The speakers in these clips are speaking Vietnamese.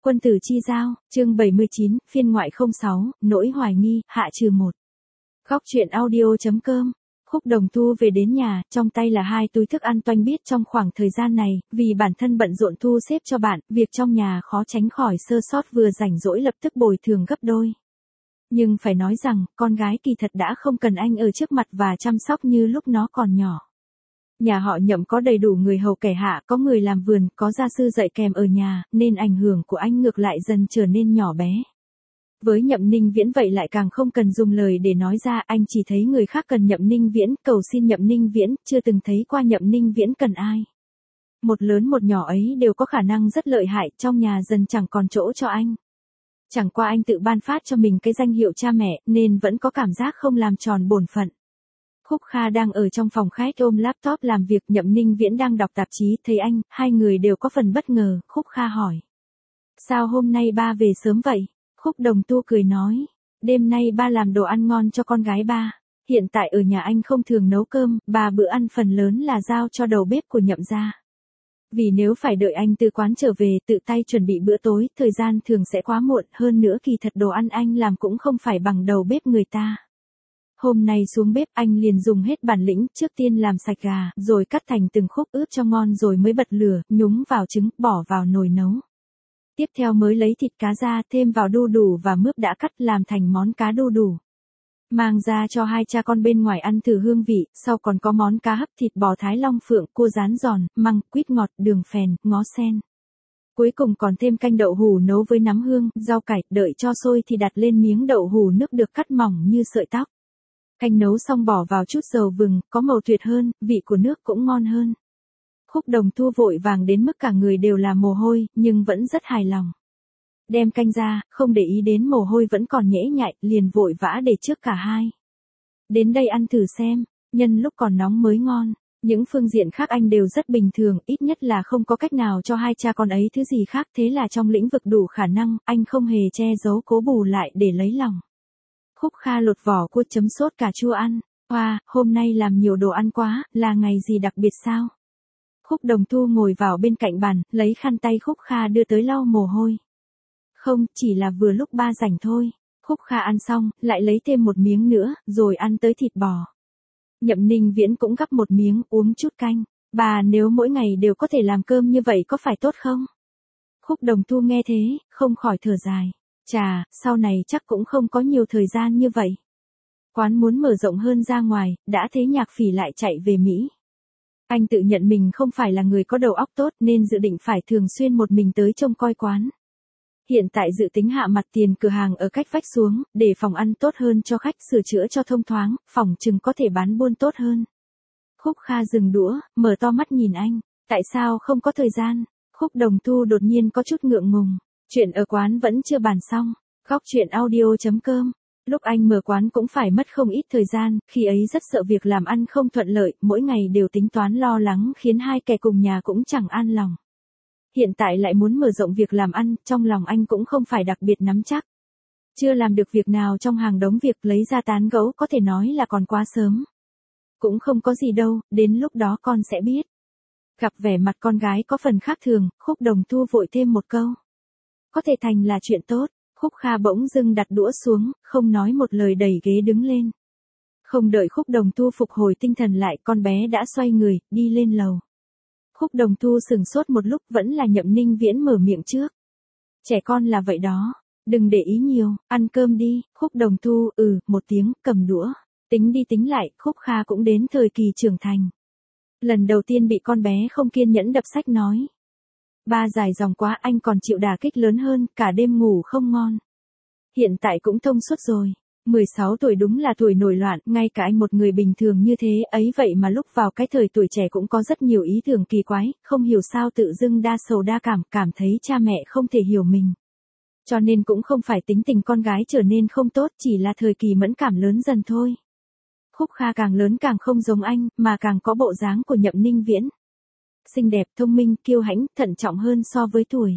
Quân tử chi giao, chương 79, phiên ngoại 06, nỗi hoài nghi, hạ trừ 1. Góc truyện audio.com. Khúc Đồng Thu về đến nhà, trong tay là 2 túi thức ăn toanh biết trong khoảng thời gian này, vì bản thân bận rộn thu xếp cho bạn, việc trong nhà khó tránh khỏi sơ sót vừa rảnh rỗi lập tức bồi thường gấp đôi. Nhưng phải nói rằng, con gái kỳ thật đã không cần anh ở trước mặt và chăm sóc như lúc nó còn nhỏ. Nhà họ Nhậm có đầy đủ người hầu kẻ hạ, có người làm vườn, có gia sư dạy kèm ở nhà, nên ảnh hưởng của anh ngược lại dần trở nên nhỏ bé. Với Nhậm Ninh Viễn vậy lại càng không cần dùng lời để nói ra, anh chỉ thấy người khác cần Nhậm Ninh Viễn, cầu xin Nhậm Ninh Viễn, chưa từng thấy qua Nhậm Ninh Viễn cần ai. Một lớn một nhỏ ấy đều có khả năng rất lợi hại, trong nhà dần chẳng còn chỗ cho anh. Chẳng qua anh tự ban phát cho mình cái danh hiệu cha mẹ, nên vẫn có cảm giác không làm tròn bổn phận. Khúc Kha đang ở trong phòng khách ôm laptop làm việc, Nhậm Ninh Viễn đang đọc tạp chí, thấy anh, hai người đều có phần bất ngờ, Khúc Kha hỏi. Sao hôm nay ba về sớm vậy? Khúc Đồng Tu cười nói, đêm nay ba làm đồ ăn ngon cho con gái ba. Hiện tại ở nhà anh không thường nấu cơm, ba bữa ăn phần lớn là giao cho đầu bếp của Nhậm gia. Vì nếu phải đợi anh từ quán trở về tự tay chuẩn bị bữa tối, thời gian thường sẽ quá muộn, hơn nữa kỳ thật đồ ăn anh làm cũng không phải bằng đầu bếp người ta. Hôm nay xuống bếp anh liền dùng hết bản lĩnh, trước tiên làm sạch gà, rồi cắt thành từng khúc ướp cho ngon rồi mới bật lửa, nhúng vào trứng, bỏ vào nồi nấu. Tiếp theo mới lấy thịt cá ra, thêm vào đu đủ và mướp đã cắt làm thành món cá đu đủ. Mang ra cho hai cha con bên ngoài ăn thử hương vị, sau còn có món cá hấp thịt bò Thái Long Phượng, cua rán giòn, măng, quýt ngọt, đường phèn, ngó sen. Cuối cùng còn thêm canh đậu hủ nấu với nắm hương, rau cải, đợi cho sôi thì đặt lên miếng đậu hủ nước được cắt mỏng như sợi tóc. Canh nấu xong bỏ vào chút dầu vừng, có màu tuyệt hơn, vị của nước cũng ngon hơn. Khúc Đồng Thu vội vàng đến mức cả người đều là mồ hôi, nhưng vẫn rất hài lòng. Đem canh ra, không để ý đến mồ hôi vẫn còn nhễ nhại, liền vội vã để trước cả hai. Đến đây ăn thử xem, nhân lúc còn nóng mới ngon. Những phương diện khác anh đều rất bình thường, ít nhất là không có cách nào cho hai cha con ấy thứ gì khác, thế là trong lĩnh vực đủ khả năng, anh không hề che giấu cố bù lại để lấy lòng. Khúc Kha lột vỏ cua chấm sốt cà chua ăn. Wow, hôm nay làm nhiều đồ ăn quá, là ngày gì đặc biệt sao? Khúc Đồng Thu ngồi vào bên cạnh bàn, lấy khăn tay Khúc Kha đưa tới lau mồ hôi. Không, chỉ là vừa lúc ba rảnh thôi. Khúc Kha ăn xong, lại lấy thêm một miếng nữa, rồi ăn tới thịt bò. Nhậm Ninh Viễn cũng gắp một miếng, uống chút canh. Bà nếu mỗi ngày đều có thể làm cơm như vậy có phải tốt không? Khúc Đồng Thu nghe thế, không khỏi thở dài. Chà, sau này chắc cũng không có nhiều thời gian như vậy. Quán muốn mở rộng hơn ra ngoài, đã thế Nhạc Phỉ lại chạy về Mỹ. Anh tự nhận mình không phải là người có đầu óc tốt nên dự định phải thường xuyên một mình tới trông coi quán. Hiện tại dự tính hạ mặt tiền cửa hàng ở cách vách xuống, để phòng ăn tốt hơn cho khách, sửa chữa cho thông thoáng, phòng chừng có thể bán buôn tốt hơn. Khúc Kha dừng đũa, mở to mắt nhìn anh. Tại sao không có thời gian? Khúc Đồng Thu đột nhiên có chút ngượng ngùng. Chuyện ở quán vẫn chưa bàn xong. Góc truyện audio.com. Lúc anh mở quán cũng phải mất không ít thời gian, khi ấy rất sợ việc làm ăn không thuận lợi, mỗi ngày đều tính toán lo lắng khiến hai kẻ cùng nhà cũng chẳng an lòng. Hiện tại lại muốn mở rộng việc làm ăn, trong lòng anh cũng không phải đặc biệt nắm chắc. Chưa làm được việc nào trong hàng đống việc lấy ra tán gẫu có thể nói là còn quá sớm. Cũng không có gì đâu, đến lúc đó con sẽ biết. Gặp vẻ mặt con gái có phần khác thường, Khúc Đồng Thu vội thêm một câu. Có thể thành là chuyện tốt. Khúc Kha bỗng dưng đặt đũa xuống, không nói một lời đẩy ghế đứng lên. Không đợi Khúc Đồng Thu phục hồi tinh thần lại, con bé đã xoay người, đi lên lầu. Khúc Đồng Thu sừng sốt một lúc, vẫn là Nhậm Ninh Viễn mở miệng trước. Trẻ con là vậy đó, đừng để ý nhiều, ăn cơm đi. Khúc Đồng Thu, một tiếng, cầm đũa. Tính đi tính lại, Khúc Kha cũng đến thời kỳ trưởng thành. Lần đầu tiên bị con bé không kiên nhẫn đập sách nói. Ba dài dòng quá, anh còn chịu đả kích lớn hơn, cả đêm ngủ không ngon. Hiện tại cũng thông suốt rồi. 16 tuổi đúng là tuổi nổi loạn, ngay cả anh một người bình thường như thế ấy vậy mà lúc vào cái thời tuổi trẻ cũng có rất nhiều ý tưởng kỳ quái, không hiểu sao tự dưng đa sầu đa cảm, cảm thấy cha mẹ không thể hiểu mình. Cho nên cũng không phải tính tình con gái trở nên không tốt, chỉ là thời kỳ mẫn cảm lớn dần thôi. Khúc Kha càng lớn càng không giống anh, mà càng có bộ dáng của Nhậm Ninh Viễn. Xinh đẹp, thông minh, kiêu hãnh, thận trọng hơn so với tuổi.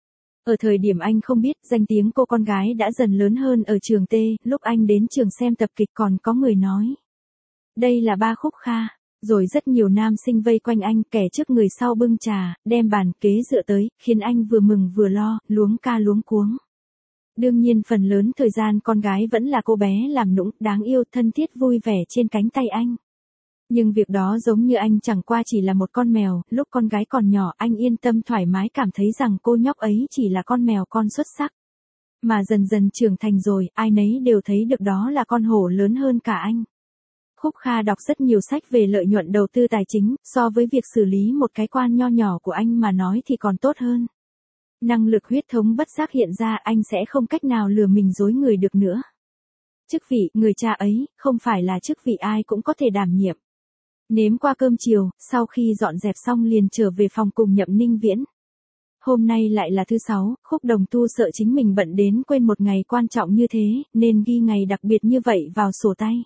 Ở thời điểm anh không biết, danh tiếng cô con gái đã dần lớn hơn ở trường T, lúc anh đến trường xem tập kịch còn có người nói. Đây là ba Khúc Kha. Rồi rất nhiều nam sinh vây quanh anh, kẻ trước người sau bưng trà, đem bàn kế dựa tới, khiến anh vừa mừng vừa lo, luống ca luống cuống. Đương nhiên phần lớn thời gian con gái vẫn là cô bé làm nũng, đáng yêu, thân thiết vui vẻ trên cánh tay anh. Nhưng việc đó giống như anh chẳng qua chỉ là một con mèo, lúc con gái còn nhỏ anh yên tâm thoải mái cảm thấy rằng cô nhóc ấy chỉ là con mèo con xuất sắc. Mà dần dần trưởng thành rồi, ai nấy đều thấy được đó là con hổ lớn hơn cả anh. Khúc Kha đọc rất nhiều sách về lợi nhuận đầu tư tài chính, so với việc xử lý một cái quan nho nhỏ của anh mà nói thì còn tốt hơn. Năng lực huyết thống bất giác hiện ra, anh sẽ không cách nào lừa mình dối người được nữa. Chức vị, người cha ấy, không phải là chức vị ai cũng có thể đảm nhiệm. Nếm qua cơm chiều, sau khi dọn dẹp xong liền trở về phòng cùng Nhậm Ninh Viễn. Hôm nay lại là thứ 6, Khúc Đồng Tu sợ chính mình bận đến quên một ngày quan trọng như thế, nên ghi ngày đặc biệt như vậy vào sổ tay.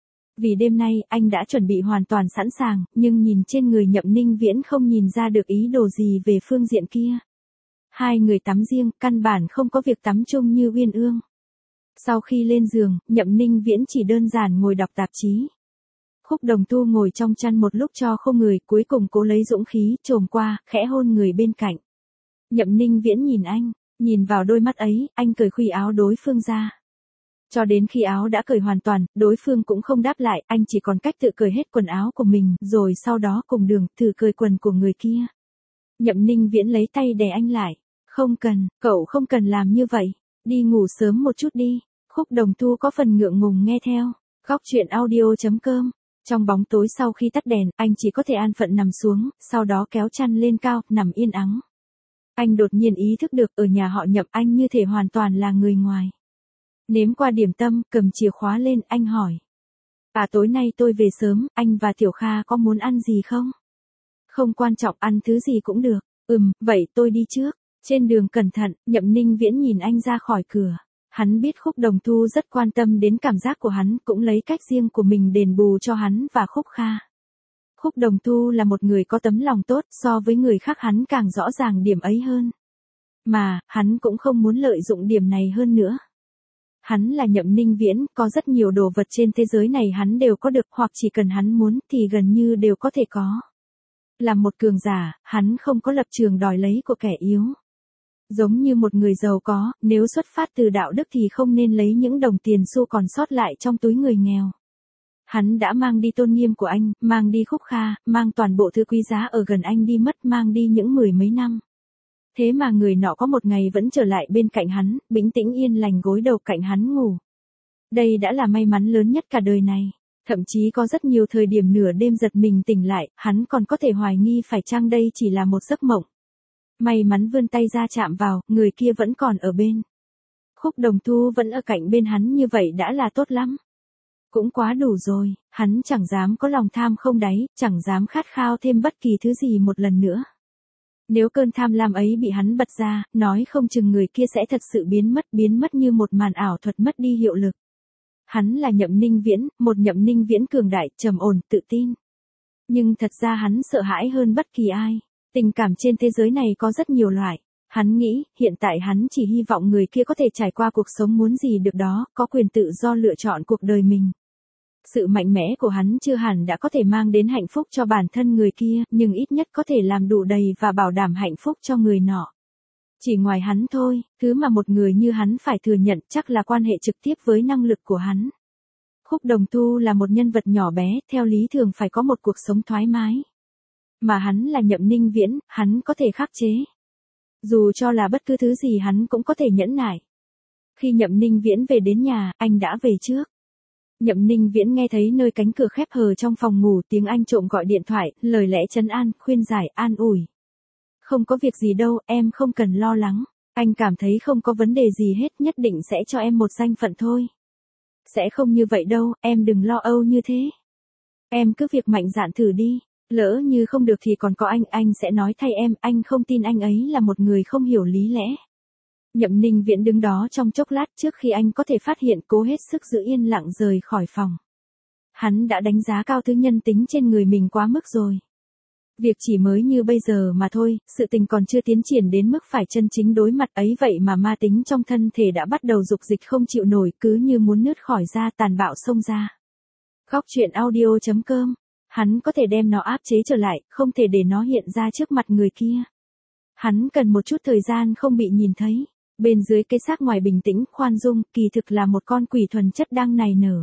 Vì đêm nay, anh đã chuẩn bị hoàn toàn sẵn sàng, nhưng nhìn trên người Nhậm Ninh Viễn không nhìn ra được ý đồ gì về phương diện kia. Hai người tắm riêng, căn bản không có việc tắm chung như uyên ương. Sau khi lên giường, Nhậm Ninh Viễn chỉ đơn giản ngồi đọc tạp chí. Khúc Đồng Tu ngồi trong chăn một lúc cho khô người, cuối cùng cố lấy dũng khí, chồm qua, khẽ hôn người bên cạnh. Nhậm Ninh Viễn nhìn anh, nhìn vào đôi mắt ấy, anh cởi khuy áo đối phương ra. Cho đến khi áo đã cởi hoàn toàn, đối phương cũng không đáp lại, anh chỉ còn cách tự cởi hết quần áo của mình, rồi sau đó cùng Đường thử cởi quần của người kia. Nhậm Ninh Viễn lấy tay đè anh lại. Không cần, cậu không cần làm như vậy, đi ngủ sớm một chút đi. Khúc Đồng Tu có phần ngượng ngùng nghe theo. Góc truyện audio.com. Trong bóng tối sau khi tắt đèn, anh chỉ có thể an phận nằm xuống, sau đó kéo chăn lên cao, nằm yên ắng. Anh đột nhiên ý thức được ở nhà họ Nhậm anh như thể hoàn toàn là người ngoài. Nếm qua điểm tâm, cầm chìa khóa lên, anh hỏi. Tối nay tôi về sớm, anh và Tiểu Kha có muốn ăn gì không? Không quan trọng, ăn thứ gì cũng được. Vậy tôi đi trước. Trên đường cẩn thận, Nhậm Ninh Viễn nhìn anh ra khỏi cửa. Hắn biết Khúc Đồng Tu rất quan tâm đến cảm giác của hắn, cũng lấy cách riêng của mình đền bù cho hắn và Khúc Kha. Khúc Đồng Tu là một người có tấm lòng tốt, so với người khác hắn càng rõ ràng điểm ấy hơn. Mà, hắn cũng không muốn lợi dụng điểm này hơn nữa. Hắn là Nhậm Ninh Viễn, có rất nhiều đồ vật trên thế giới này hắn đều có được, hoặc chỉ cần hắn muốn thì gần như đều có thể có. Là một cường giả, hắn không có lập trường đòi lấy của kẻ yếu. Giống như một người giàu có, nếu xuất phát từ đạo đức thì không nên lấy những đồng tiền xu còn sót lại trong túi người nghèo. Hắn đã mang đi tôn nghiêm của anh, mang đi Khúc Kha, mang toàn bộ thứ quý giá ở gần anh đi mất, mang đi những 10 mấy năm. Thế mà người nọ có một ngày vẫn trở lại bên cạnh hắn, bình tĩnh yên lành gối đầu cạnh hắn ngủ. Đây đã là may mắn lớn nhất cả đời này. Thậm chí có rất nhiều thời điểm nửa đêm giật mình tỉnh lại, hắn còn có thể hoài nghi phải chăng đây chỉ là một giấc mộng. May mắn vươn tay ra chạm vào, người kia vẫn còn ở bên. Khúc Đồng Tu vẫn ở cạnh bên hắn như vậy đã là tốt lắm. Cũng quá đủ rồi, hắn chẳng dám có lòng tham không đáy, chẳng dám khát khao thêm bất kỳ thứ gì một lần nữa. Nếu cơn tham lam ấy bị hắn bật ra, nói không chừng người kia sẽ thật sự biến mất như một màn ảo thuật mất đi hiệu lực. Hắn là Nhậm Ninh Viễn, một Nhậm Ninh Viễn cường đại, trầm ổn, tự tin. Nhưng thật ra hắn sợ hãi hơn bất kỳ ai. Tình cảm trên thế giới này có rất nhiều loại. Hắn nghĩ, hiện tại hắn chỉ hy vọng người kia có thể trải qua cuộc sống muốn gì được đó, có quyền tự do lựa chọn cuộc đời mình. Sự mạnh mẽ của hắn chưa hẳn đã có thể mang đến hạnh phúc cho bản thân người kia, nhưng ít nhất có thể làm đủ đầy và bảo đảm hạnh phúc cho người nọ. Chỉ ngoài hắn thôi, thứ mà một người như hắn phải thừa nhận chắc là quan hệ trực tiếp với năng lực của hắn. Khúc Đồng Tu là một nhân vật nhỏ bé, theo lý thường phải có một cuộc sống thoải mái. Mà hắn là Nhậm Ninh Viễn, hắn có thể khắc chế. Dù cho là bất cứ thứ gì hắn cũng có thể nhẫn nại. Khi Nhậm Ninh Viễn về đến nhà, anh đã về trước. Nhậm Ninh Viễn nghe thấy nơi cánh cửa khép hờ trong phòng ngủ tiếng anh trộm gọi điện thoại, lời lẽ trấn an, khuyên giải, an ủi. Không có việc gì đâu, em không cần lo lắng. Anh cảm thấy không có vấn đề gì hết, nhất định sẽ cho em một danh phận thôi. Sẽ không như vậy đâu, em đừng lo âu như thế. Em cứ việc mạnh dạn thử đi. Lỡ như không được thì còn có anh sẽ nói thay em, anh không tin anh ấy là một người không hiểu lý lẽ. Nhậm Ninh Viễn đứng đó trong chốc lát trước khi anh có thể phát hiện, cố hết sức giữ yên lặng rời khỏi phòng. Hắn đã đánh giá cao thứ nhân tính trên người mình quá mức rồi. Việc chỉ mới như bây giờ mà thôi, sự tình còn chưa tiến triển đến mức phải chân chính đối mặt ấy, vậy mà ma tính trong thân thể đã bắt đầu dục dịch không chịu nổi, cứ như muốn nứt khỏi da, tàn bạo xông ra. Góc truyện audio.com Hắn có thể đem nó áp chế trở lại, không thể để nó hiện ra trước mặt người kia. Hắn cần một chút thời gian không bị nhìn thấy. Bên dưới cái xác ngoài bình tĩnh, khoan dung, kỳ thực là một con quỷ thuần chất đang nài nở.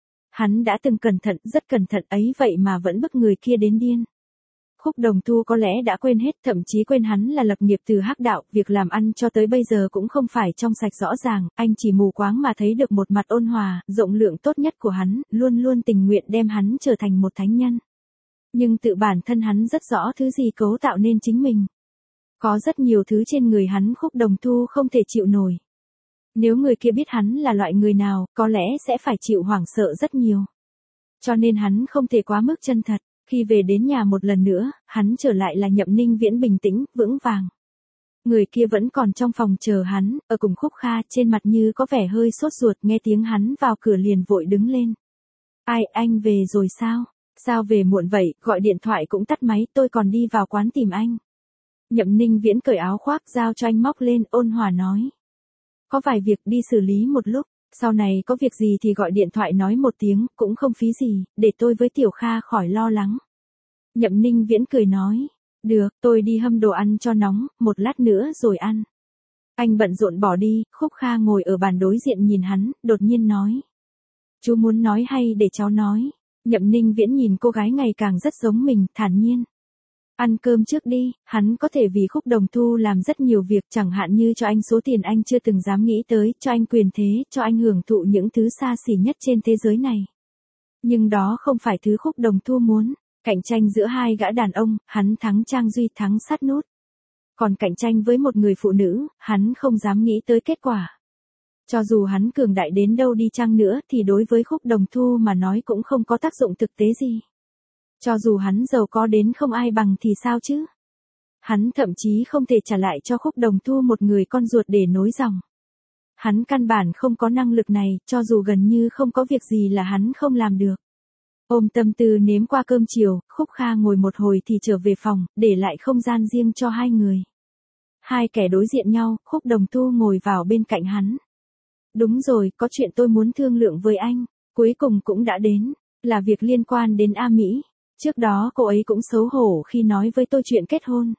Hắn đã từng cẩn thận, rất cẩn thận ấy vậy mà vẫn bức người kia đến điên. Khúc Đồng Thu có lẽ đã quên hết, thậm chí quên hắn là lập nghiệp từ hắc đạo, việc làm ăn cho tới bây giờ cũng không phải trong sạch rõ ràng, anh chỉ mù quáng mà thấy được một mặt ôn hòa, rộng lượng tốt nhất của hắn, luôn luôn tình nguyện đem hắn trở thành một thánh nhân. Nhưng tự bản thân hắn rất rõ thứ gì cấu tạo nên chính mình. Có rất nhiều thứ trên người hắn Khúc Đồng Thu không thể chịu nổi. Nếu người kia biết hắn là loại người nào, có lẽ sẽ phải chịu hoảng sợ rất nhiều. Cho nên hắn không thể quá mức chân thật. Khi về đến nhà một lần nữa, hắn trở lại là Nhậm Ninh Viễn bình tĩnh, vững vàng. Người kia vẫn còn trong phòng chờ hắn, ở cùng Khúc Kha, trên mặt như có vẻ hơi sốt ruột, nghe tiếng hắn vào cửa liền vội đứng lên. Ai, anh về rồi sao? Sao về muộn vậy, gọi điện thoại cũng tắt máy, tôi còn đi vào quán tìm anh. Nhậm Ninh Viễn cởi áo khoác giao cho anh móc lên, ôn hòa nói. Có vài việc đi xử lý một lúc, sau này có việc gì thì gọi điện thoại nói một tiếng, cũng không phí gì, để tôi với Tiểu Kha khỏi lo lắng. Nhậm Ninh Viễn cười nói, được, tôi đi hâm đồ ăn cho nóng, một lát nữa rồi ăn. Anh bận rộn bỏ đi, Khúc Kha ngồi ở bàn đối diện nhìn hắn, đột nhiên nói. Chú muốn nói hay để cháu nói. Nhậm Ninh Viễn nhìn cô gái ngày càng rất giống mình, thản nhiên. Ăn cơm trước đi, hắn có thể vì Khúc Đồng Thu làm rất nhiều việc, chẳng hạn như cho anh số tiền anh chưa từng dám nghĩ tới, cho anh quyền thế, cho anh hưởng thụ những thứ xa xỉ nhất trên thế giới này. Nhưng đó không phải thứ Khúc Đồng Thu muốn. Cạnh tranh giữa hai gã đàn ông, hắn thắng Trang Duy, thắng Sát Nút. Còn cạnh tranh với một người phụ nữ, hắn không dám nghĩ tới kết quả. Cho dù hắn cường đại đến đâu đi chăng nữa thì đối với Khúc Đồng Thu mà nói cũng không có tác dụng thực tế gì. Cho dù hắn giàu có đến không ai bằng thì sao chứ? Hắn thậm chí không thể trả lại cho Khúc Đồng Thu một người con ruột để nối dòng. Hắn căn bản không có năng lực này, cho dù gần như không có việc gì là hắn không làm được. Ôm tâm tư nếm qua cơm chiều, Khúc Kha ngồi một hồi thì trở về phòng, để lại không gian riêng cho hai người. Hai kẻ đối diện nhau, Khúc Đồng Thu ngồi vào bên cạnh hắn. Đúng rồi, có chuyện tôi muốn thương lượng với anh, cuối cùng cũng đã đến, là việc liên quan đến A Mỹ. Trước đó cô ấy cũng xấu hổ khi nói với tôi chuyện kết hôn.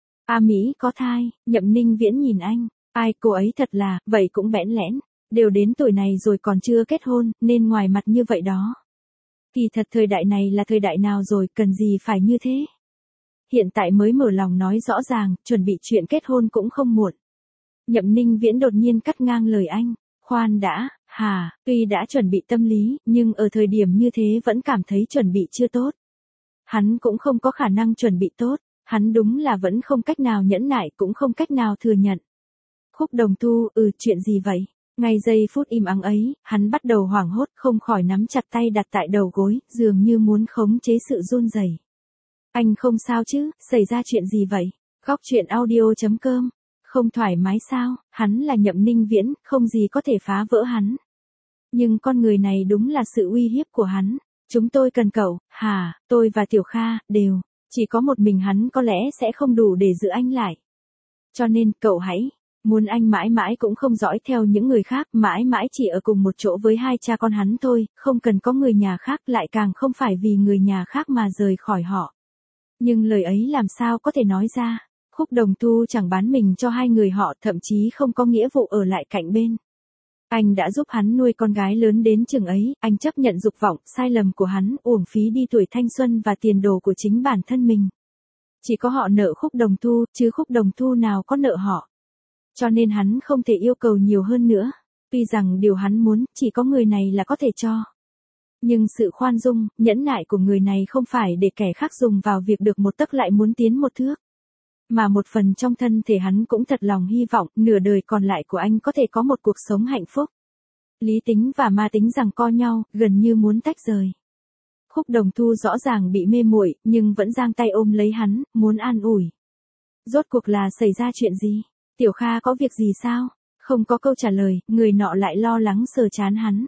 A Mỹ có thai, Nhậm Ninh Viễn nhìn anh, ai cô ấy thật là, vậy cũng bẽn lẽn, đều đến tuổi này rồi còn chưa kết hôn, nên ngoài mặt như vậy đó. Kỳ thật thời đại này là thời đại nào rồi, cần gì phải như thế. Hiện tại mới mở lòng nói rõ ràng, chuẩn bị chuyện kết hôn cũng không muộn. Nhậm Ninh Viễn đột nhiên cắt ngang lời anh, khoan đã, tuy đã chuẩn bị tâm lý, nhưng ở thời điểm như thế vẫn cảm thấy chuẩn bị chưa tốt. Hắn cũng không có khả năng chuẩn bị tốt, hắn đúng là vẫn không cách nào nhẫn nại cũng không cách nào thừa nhận. Khúc Đồng Thu, chuyện gì vậy? Ngay giây phút im ắng ấy, hắn bắt đầu hoảng hốt, không khỏi nắm chặt tay đặt tại đầu gối, dường như muốn khống chế sự run rẩy. Anh không sao chứ, xảy ra chuyện gì vậy? Góc truyện audio.com. Không thoải mái sao? Hắn là Nhậm Ninh Viễn, không gì có thể phá vỡ hắn. Nhưng con người này đúng là sự uy hiếp của hắn. Chúng tôi cần cậu, tôi và Tiểu Kha, đều. Chỉ có một mình hắn có lẽ sẽ không đủ để giữ anh lại. Cho nên, cậu hãy. Muốn anh mãi mãi cũng không dõi theo những người khác, mãi mãi chỉ ở cùng một chỗ với hai cha con hắn thôi, không cần có người nhà khác, lại càng không phải vì người nhà khác mà rời khỏi họ. Nhưng lời ấy làm sao có thể nói ra? Khúc Đồng Thu chẳng bán mình cho hai người họ, thậm chí không có nghĩa vụ ở lại cạnh bên. Anh đã giúp hắn nuôi con gái lớn đến chừng ấy, anh chấp nhận dục vọng, sai lầm của hắn, uổng phí đi tuổi thanh xuân và tiền đồ của chính bản thân mình. Chỉ có họ nợ Khúc Đồng Thu, chứ Khúc Đồng Thu nào có nợ họ. Cho nên hắn không thể yêu cầu nhiều hơn nữa. Tuy rằng điều hắn muốn, chỉ có người này là có thể cho. Nhưng sự khoan dung, nhẫn nại của người này không phải để kẻ khác dùng vào việc được một tấc lại muốn tiến một thước. Mà một phần trong thân thể hắn cũng thật lòng hy vọng, nửa đời còn lại của anh có thể có một cuộc sống hạnh phúc. Lý tính và ma tính giằng co nhau, gần như muốn tách rời. Khúc Đồng Thu rõ ràng bị mê muội, nhưng vẫn giang tay ôm lấy hắn, muốn an ủi. Rốt cuộc là xảy ra chuyện gì? Tiểu Kha có việc gì sao? Không có câu trả lời, người nọ lại lo lắng sờ trán hắn.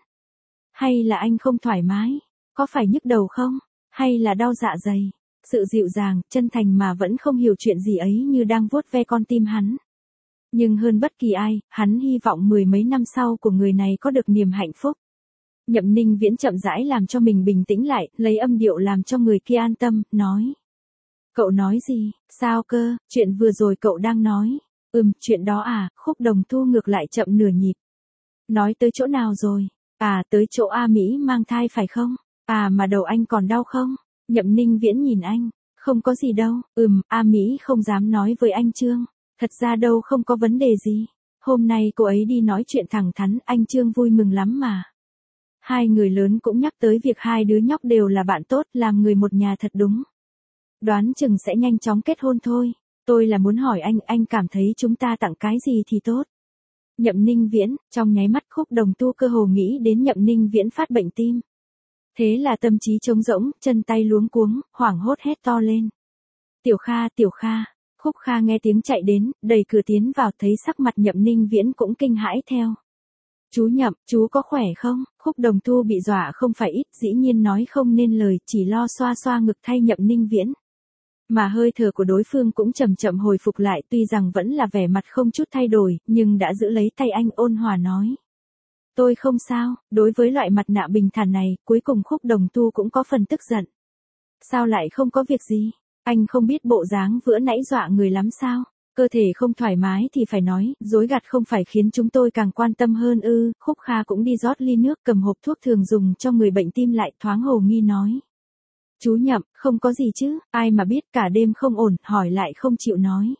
Hay là anh không thoải mái? Có phải nhức đầu không? Hay là đau dạ dày? Sự dịu dàng, chân thành mà vẫn không hiểu chuyện gì ấy như đang vuốt ve con tim hắn. Nhưng hơn bất kỳ ai, hắn hy vọng mười mấy năm sau của người này có được niềm hạnh phúc. Nhậm Ninh Viễn chậm rãi làm cho mình bình tĩnh lại, lấy âm điệu làm cho người kia an tâm, nói. Cậu nói gì, sao cơ, chuyện vừa rồi cậu đang nói. Chuyện đó à, Khúc Đồng Thu ngược lại chậm nửa nhịp. Nói tới chỗ nào rồi? À, tới chỗ A Mỹ mang thai phải không? À mà đầu anh còn đau không? Nhậm Ninh Viễn nhìn anh. Không có gì đâu, A Mỹ không dám nói với anh Trương. Thật ra đâu không có vấn đề gì. Hôm nay cô ấy đi nói chuyện thẳng thắn, anh Trương vui mừng lắm mà. Hai người lớn cũng nhắc tới việc hai đứa nhóc đều là bạn tốt, làm người một nhà thật đúng. Đoán chừng sẽ nhanh chóng kết hôn thôi. Tôi là muốn hỏi anh cảm thấy chúng ta tặng cái gì thì tốt. Nhậm Ninh Viễn, trong nháy mắt Khúc Đồng Tu cơ hồ nghĩ đến Nhậm Ninh Viễn phát bệnh tim. Thế là tâm trí trống rỗng, chân tay luống cuống, hoảng hốt hét to lên. Tiểu Kha. Khúc Kha nghe tiếng chạy đến, đẩy cửa tiến vào, thấy sắc mặt Nhậm Ninh Viễn cũng kinh hãi theo. Chú Nhậm, chú có khỏe không? Khúc Đồng Tu bị dọa không phải ít, dĩ nhiên nói không nên lời, chỉ lo xoa xoa ngực thay Nhậm Ninh Viễn. Mà hơi thở của đối phương cũng chậm chậm hồi phục lại, tuy rằng vẫn là vẻ mặt không chút thay đổi, nhưng đã giữ lấy tay anh, ôn hòa nói. Tôi không sao. Đối với loại mặt nạ bình thản này, cuối cùng Khúc Đồng Tu cũng có phần tức giận. Sao lại không có việc gì? Anh không biết bộ dáng vừa nãy dọa người lắm sao? Cơ thể không thoải mái thì phải nói, dối gạt không phải khiến chúng tôi càng quan tâm hơn ư? Khúc Kha cũng đi rót ly nước, cầm hộp thuốc thường dùng cho người bệnh tim lại, thoáng hồ nghi nói. Chú Nhậm, không có gì chứ, ai mà biết, cả đêm không ổn, hỏi lại không chịu nói.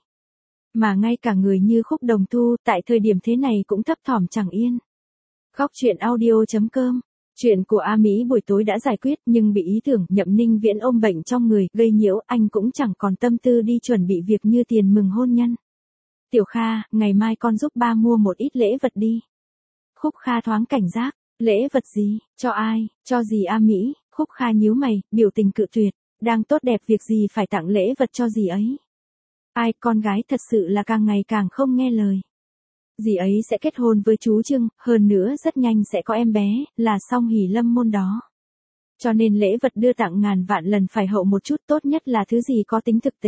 Mà ngay cả người như Khúc Đồng Tu, tại thời điểm thế này cũng thấp thỏm chẳng yên. Góc truyện audio.com. Chuyện của A Mỹ buổi tối đã giải quyết, nhưng bị ý tưởng Nhậm Ninh Viễn ôm bệnh trong người, gây nhiễu, anh cũng chẳng còn tâm tư đi chuẩn bị việc như tiền mừng hôn nhân. Tiểu Kha, ngày mai con giúp ba mua một ít lễ vật đi. Khúc Kha thoáng cảnh giác, lễ vật gì, cho ai, cho gì A Mỹ? Khúc Kha nhíu mày, biểu tình cự tuyệt, đang tốt đẹp việc gì phải tặng lễ vật cho gì ấy. Ai, con gái thật sự là càng ngày càng không nghe lời. Dì ấy sẽ kết hôn với chú Trương, hơn nữa rất nhanh sẽ có em bé, là Song Hỷ Lâm môn đó. Cho nên lễ vật đưa tặng ngàn vạn lần phải hậu một chút, tốt nhất là thứ gì có tính thực tế.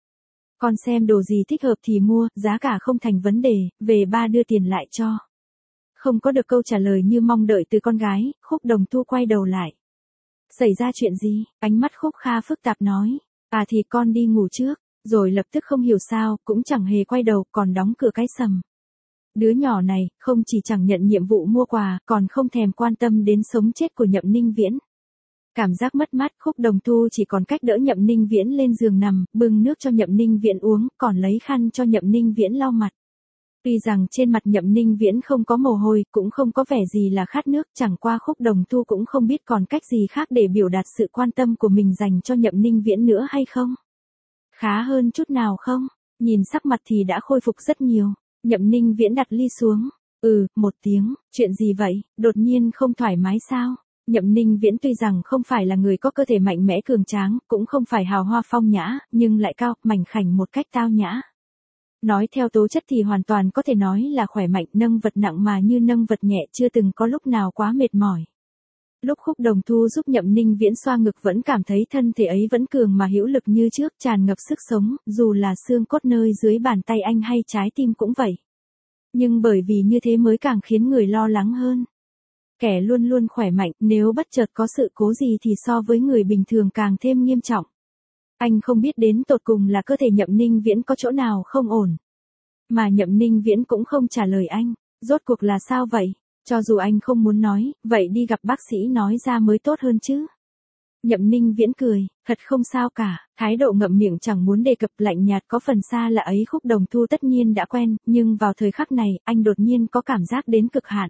Con xem đồ gì thích hợp thì mua, giá cả không thành vấn đề, về ba đưa tiền lại cho. Không có được câu trả lời như mong đợi từ con gái, Khúc Đồng Tu quay đầu lại. Xảy ra chuyện gì? Ánh mắt Khúc Kha phức tạp nói. À thì con đi ngủ trước, rồi lập tức không hiểu sao, cũng chẳng hề quay đầu, còn đóng cửa cái sầm. Đứa nhỏ này, không chỉ chẳng nhận nhiệm vụ mua quà, còn không thèm quan tâm đến sống chết của Nhậm Ninh Viễn. Cảm giác mất mát, Khúc Đồng Tu chỉ còn cách đỡ Nhậm Ninh Viễn lên giường nằm, bưng nước cho Nhậm Ninh Viễn uống, còn lấy khăn cho Nhậm Ninh Viễn lau mặt. Tuy rằng trên mặt Nhậm Ninh Viễn không có mồ hôi, cũng không có vẻ gì là khát nước, chẳng qua Khúc Đồng Tu cũng không biết còn cách gì khác để biểu đạt sự quan tâm của mình dành cho Nhậm Ninh Viễn nữa hay không. Khá hơn chút nào không? Nhìn sắc mặt thì đã khôi phục rất nhiều. Nhậm Ninh Viễn đặt ly xuống. Một tiếng, chuyện gì vậy, đột nhiên không thoải mái sao? Nhậm Ninh Viễn tuy rằng không phải là người có cơ thể mạnh mẽ cường tráng, cũng không phải hào hoa phong nhã, nhưng lại cao, mảnh khảnh một cách tao nhã. Nói theo tố chất thì hoàn toàn có thể nói là khỏe mạnh, nâng vật nặng mà như nâng vật nhẹ, chưa từng có lúc nào quá mệt mỏi. Lúc Khúc Đồng Thu giúp Nhậm Ninh Viễn xoa ngực vẫn cảm thấy thân thể ấy vẫn cường mà hữu lực như trước, tràn ngập sức sống, dù là xương cốt nơi dưới bàn tay anh hay trái tim cũng vậy. Nhưng bởi vì như thế mới càng khiến người lo lắng hơn. Kẻ luôn luôn khỏe mạnh, nếu bất chợt có sự cố gì thì so với người bình thường càng thêm nghiêm trọng. Anh không biết đến tột cùng là cơ thể Nhậm Ninh Viễn có chỗ nào không ổn. Mà Nhậm Ninh Viễn cũng không trả lời anh, rốt cuộc là sao vậy? Cho dù anh không muốn nói, vậy đi gặp bác sĩ nói ra mới tốt hơn chứ. Nhậm Ninh Viễn cười, thật không sao cả, thái độ ngậm miệng chẳng muốn đề cập, lạnh nhạt có phần xa lạ ấy Khúc Đồng Thu tất nhiên đã quen, nhưng vào thời khắc này, anh đột nhiên có cảm giác đến cực hạn.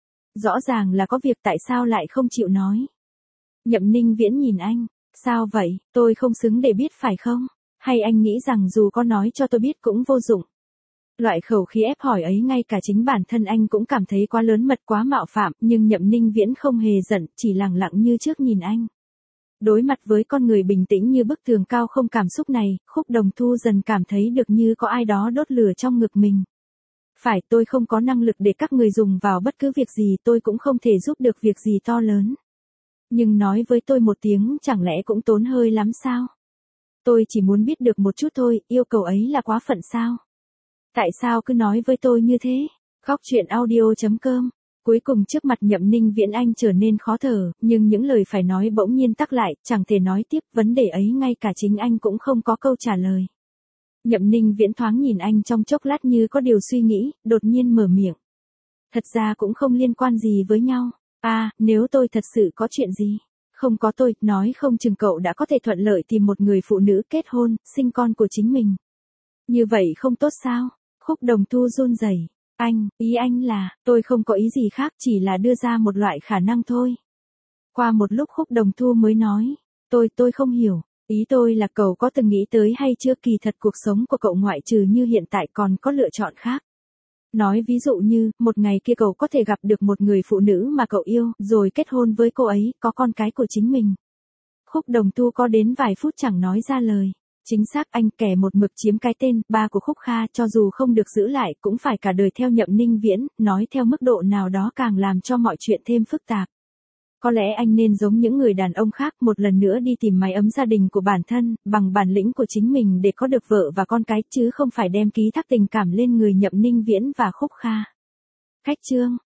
Rõ ràng là có việc, tại sao lại không chịu nói. Nhậm Ninh Viễn nhìn anh, sao vậy, tôi không xứng để biết phải không? Hay anh nghĩ rằng dù có nói cho tôi biết cũng vô dụng? Loại khẩu khí ép hỏi ấy ngay cả chính bản thân anh cũng cảm thấy quá lớn mật, quá mạo phạm, nhưng Nhậm Ninh Viễn không hề giận, chỉ lặng lặng như trước nhìn anh. Đối mặt với con người bình tĩnh như bức tường cao không cảm xúc này, Khúc Đồng Thu dần cảm thấy được như có ai đó đốt lửa trong ngực mình. Phải, tôi không có năng lực để các người dùng vào bất cứ việc gì, tôi cũng không thể giúp được việc gì to lớn. Nhưng nói với tôi một tiếng chẳng lẽ cũng tốn hơi lắm sao? Tôi chỉ muốn biết được một chút thôi, yêu cầu ấy là quá phận sao? Tại sao cứ nói với tôi như thế? Góc truyện audio.com Cuối cùng trước mặt Nhậm Ninh Viễn anh trở nên khó thở, nhưng những lời phải nói bỗng nhiên tắc lại, chẳng thể nói tiếp, vấn đề ấy ngay cả chính anh cũng không có câu trả lời. Nhậm Ninh Viễn thoáng nhìn anh trong chốc lát như có điều suy nghĩ, đột nhiên mở miệng. Thật ra cũng không liên quan gì với nhau. À, nếu tôi thật sự có chuyện gì? Không có tôi, nói không chừng cậu đã có thể thuận lợi tìm một người phụ nữ kết hôn, sinh con của chính mình. Như vậy không tốt sao? Khúc Đồng Thu run rẩy. Anh, ý anh là, tôi không có ý gì khác, chỉ là đưa ra một loại khả năng thôi. Qua một lúc Khúc Đồng Thu mới nói, tôi không hiểu. Ý tôi là cậu có từng nghĩ tới hay chưa, kỳ thật cuộc sống của cậu ngoại trừ như hiện tại còn có lựa chọn khác. Nói ví dụ như, một ngày kia cậu có thể gặp được một người phụ nữ mà cậu yêu, rồi kết hôn với cô ấy, có con cái của chính mình. Khúc Đồng Thu có đến vài phút chẳng nói ra lời. Chính xác, anh kẻ một mực chiếm cái tên, ba của Khúc Kha, cho dù không được giữ lại cũng phải cả đời theo Nhậm Ninh Viễn, nói theo mức độ nào đó càng làm cho mọi chuyện thêm phức tạp. Có lẽ anh nên giống những người đàn ông khác, một lần nữa đi tìm mái ấm gia đình của bản thân, bằng bản lĩnh của chính mình để có được vợ và con cái, chứ không phải đem ký thác tình cảm lên người Nhậm Ninh Viễn và Khúc Kha. Khách chương